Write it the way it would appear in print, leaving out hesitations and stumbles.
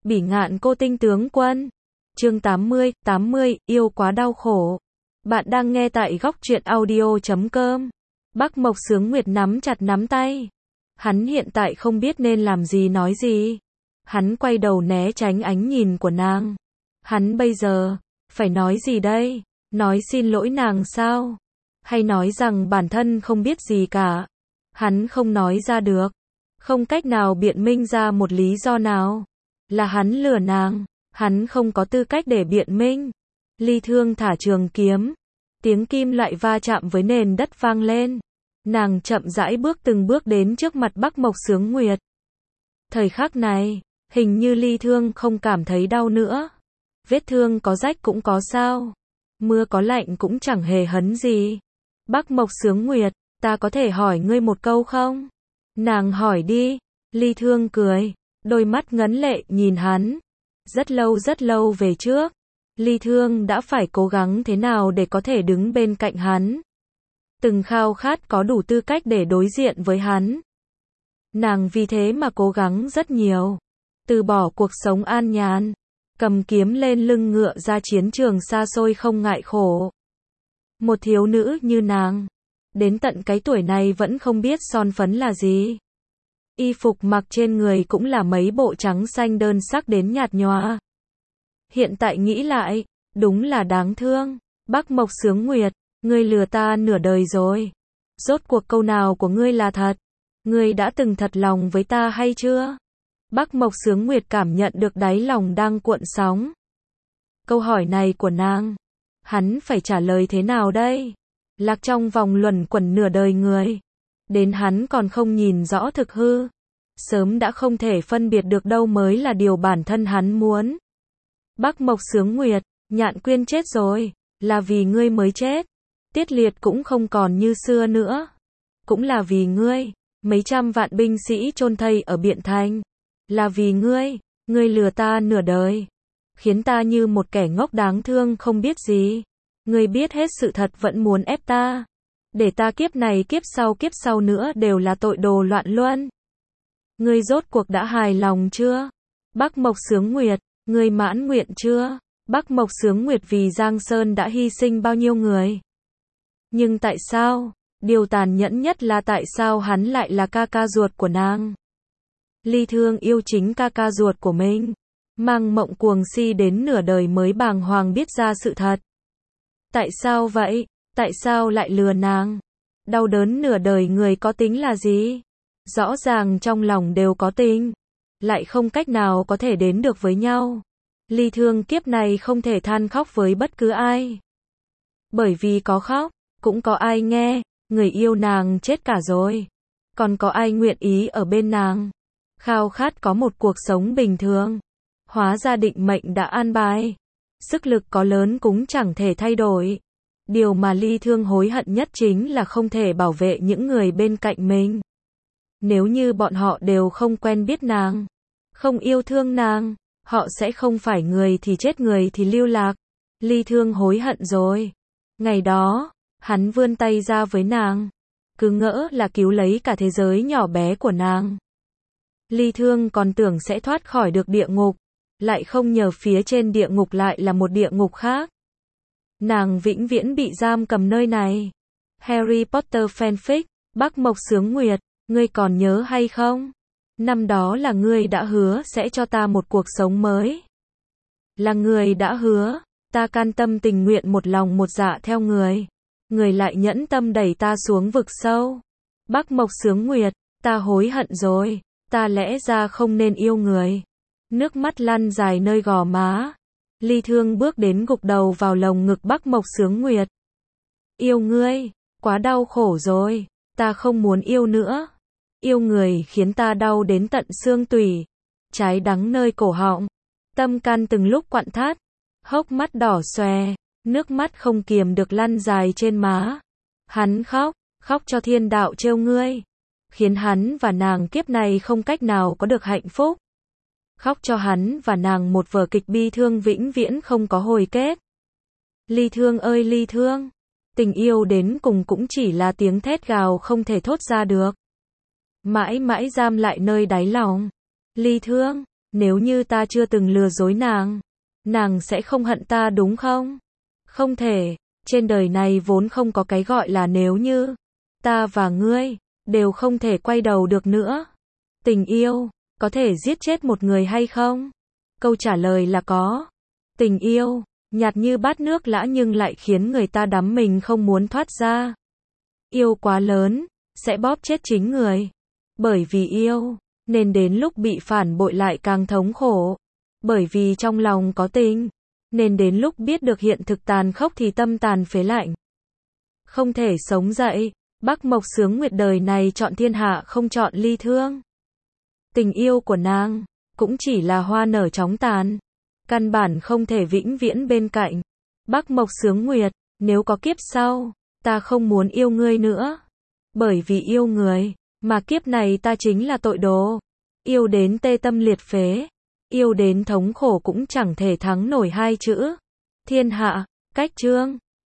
Bỉ ngạn cô tinh tướng quân. Chương 80, yêu quá đau khổ. Bạn đang nghe tại góc truyện audio.com. Bắc Mộc Sướng Nguyệt nắm chặt nắm tay. Hắn hiện tại không biết nên làm gì nói gì. Hắn quay đầu né tránh ánh nhìn của nàng. Hắn bây giờ, phải nói gì đây? Nói xin lỗi nàng sao? Hay nói rằng bản thân không biết gì cả? Hắn không nói ra được. Không cách nào biện minh ra một lý do nào. Là hắn lừa nàng. Hắn không có tư cách để biện minh. Ly Thương thả trường kiếm. Tiếng kim loại va chạm với nền đất vang lên. Nàng chậm rãi từng bước đến trước mặt Bắc Mộc Sướng Nguyệt. Thời khắc này, hình như Ly Thương không cảm thấy đau nữa. Vết thương có rách cũng có sao. Mưa có lạnh cũng chẳng hề hấn gì. Bắc Mộc Sướng Nguyệt, ta có thể hỏi ngươi một câu không? Nàng hỏi đi. Ly Thương cười, đôi mắt ngấn lệ nhìn hắn. Rất lâu về trước, Ly Thương đã phải cố gắng thế nào để có thể đứng bên cạnh hắn. Từng khao khát có đủ tư cách để đối diện với hắn. Nàng vì thế mà cố gắng rất nhiều. Từ bỏ cuộc sống an nhàn. Cầm kiếm lên lưng ngựa ra chiến trường xa xôi không ngại khổ. Một thiếu nữ như nàng, đến tận cái tuổi này vẫn không biết son phấn là gì. Y phục mặc trên người cũng là mấy bộ trắng xanh đơn sắc đến nhạt nhòa. Hiện tại nghĩ lại, đúng là đáng thương. Bắc Mộc Sướng Nguyệt, ngươi lừa ta nửa đời rồi. Rốt cuộc câu nào của ngươi là thật? Ngươi đã từng thật lòng với ta hay chưa? Bắc Mộc Sướng Nguyệt cảm nhận được đáy lòng đang cuộn sóng. Câu hỏi này của nàng, hắn phải trả lời thế nào đây? Lạc trong vòng luẩn quẩn nửa đời người. Đến hắn còn không nhìn rõ thực hư. Sớm đã không thể phân biệt được đâu mới là điều bản thân hắn muốn. Bắc Mộc Sướng Nguyệt, Nhạn Quyên chết rồi. Là vì ngươi mới chết. Tiết Liệt cũng không còn như xưa nữa. Cũng là vì ngươi. Mấy trăm vạn binh sĩ chôn thây ở Biện Thành. Là vì ngươi. Ngươi lừa ta nửa đời. Khiến ta như một kẻ ngốc đáng thương không biết gì. Ngươi biết hết sự thật vẫn muốn ép ta. Để ta kiếp này kiếp sau nữa đều là tội đồ loạn luân. Ngươi rốt cuộc đã hài lòng chưa? Bắc Mộc Sướng Nguyệt, ngươi mãn nguyện chưa? Bắc Mộc Sướng Nguyệt vì Giang Sơn đã hy sinh bao nhiêu người? Nhưng tại sao? Điều tàn nhẫn nhất là tại sao hắn lại là ca ca ruột của nàng? Ly Thương yêu chính ca ca ruột của mình. Mang mộng cuồng si đến nửa đời mới bàng hoàng biết ra sự thật. Tại sao vậy? Tại sao lại lừa nàng? Đau đớn nửa đời người có tính là gì? Rõ ràng trong lòng đều có tình. Lại không cách nào có thể đến được với nhau. Ly Thương kiếp này không thể than khóc với bất cứ ai. Bởi vì có khóc, cũng có ai nghe. Người yêu nàng chết cả rồi. Còn có ai nguyện ý ở bên nàng? Khao khát có một cuộc sống bình thường. Hóa ra định mệnh đã an bài. Sức lực có lớn cũng chẳng thể thay đổi. Điều mà Ly Thương hối hận nhất chính là không thể bảo vệ những người bên cạnh mình. Nếu như bọn họ đều không quen biết nàng, không yêu thương nàng, họ sẽ không phải người thì chết người thì lưu lạc. Ly Thương hối hận rồi. Ngày đó, hắn vươn tay ra với nàng, cứ ngỡ là cứu lấy cả thế giới nhỏ bé của nàng. Ly Thương còn tưởng sẽ thoát khỏi được địa ngục, lại không ngờ phía trên địa ngục lại là một địa ngục khác. Nàng vĩnh viễn bị giam cầm nơi này. Harry Potter fanfic, Bắc Mộc Sướng Nguyệt, ngươi còn nhớ hay không? Năm đó là ngươi đã hứa sẽ cho ta một cuộc sống mới. Là người đã hứa, ta can tâm tình nguyện một lòng một dạ theo người. Người lại nhẫn tâm đẩy ta xuống vực sâu. Bắc Mộc Sướng Nguyệt, ta hối hận rồi, ta lẽ ra không nên yêu người. Nước mắt lăn dài nơi gò má. Ly Thương bước đến gục đầu vào lồng ngực Bắc Mộc Sướng Nguyệt. Yêu ngươi, quá đau khổ rồi, ta không muốn yêu nữa. Yêu người khiến ta đau đến tận xương tủy. Trái đắng nơi cổ họng. Tâm can từng lúc quặn thắt. Hốc mắt đỏ xòe, nước mắt không kiềm được lăn dài trên má. Hắn khóc cho thiên đạo trêu ngươi. Khiến hắn và nàng kiếp này không cách nào có được hạnh phúc. Khóc cho hắn và nàng một vở kịch bi thương vĩnh viễn không có hồi kết. Ly Thương ơi Ly Thương, tình yêu đến cùng cũng chỉ là tiếng thét gào không thể thốt ra được. Mãi mãi giam lại nơi đáy lòng. Ly Thương, nếu như ta chưa từng lừa dối nàng sẽ không hận ta đúng không? Không thể, trên đời này vốn không có cái gọi là nếu như. Ta và ngươi đều không thể quay đầu được nữa. Tình yêu có thể giết chết một người hay không? Câu trả lời là có. Tình yêu nhạt như bát nước lã nhưng lại khiến người ta đắm mình không muốn thoát ra. Yêu quá lớn sẽ bóp chết chính người. Bởi vì yêu nên đến lúc bị phản bội lại càng thống khổ. Bởi vì trong lòng có tình nên đến lúc biết được hiện thực tàn khốc thì tâm tàn phế lạnh. Không thể sống dậy. Bắc Mộc Xướng Nguyệt đời này chọn thiên hạ không chọn ly thương. Tình yêu của nàng cũng chỉ là hoa nở chóng tàn, căn bản không thể vĩnh viễn bên cạnh. Bắc Mộc Xướng Nguyệt, nếu có kiếp sau, ta không muốn yêu ngươi nữa. Bởi vì yêu người, mà kiếp này ta chính là tội đồ. Yêu đến tê tâm liệt phế, yêu đến thống khổ cũng chẳng thể thắng nổi hai chữ. Thiên hạ, cách chương.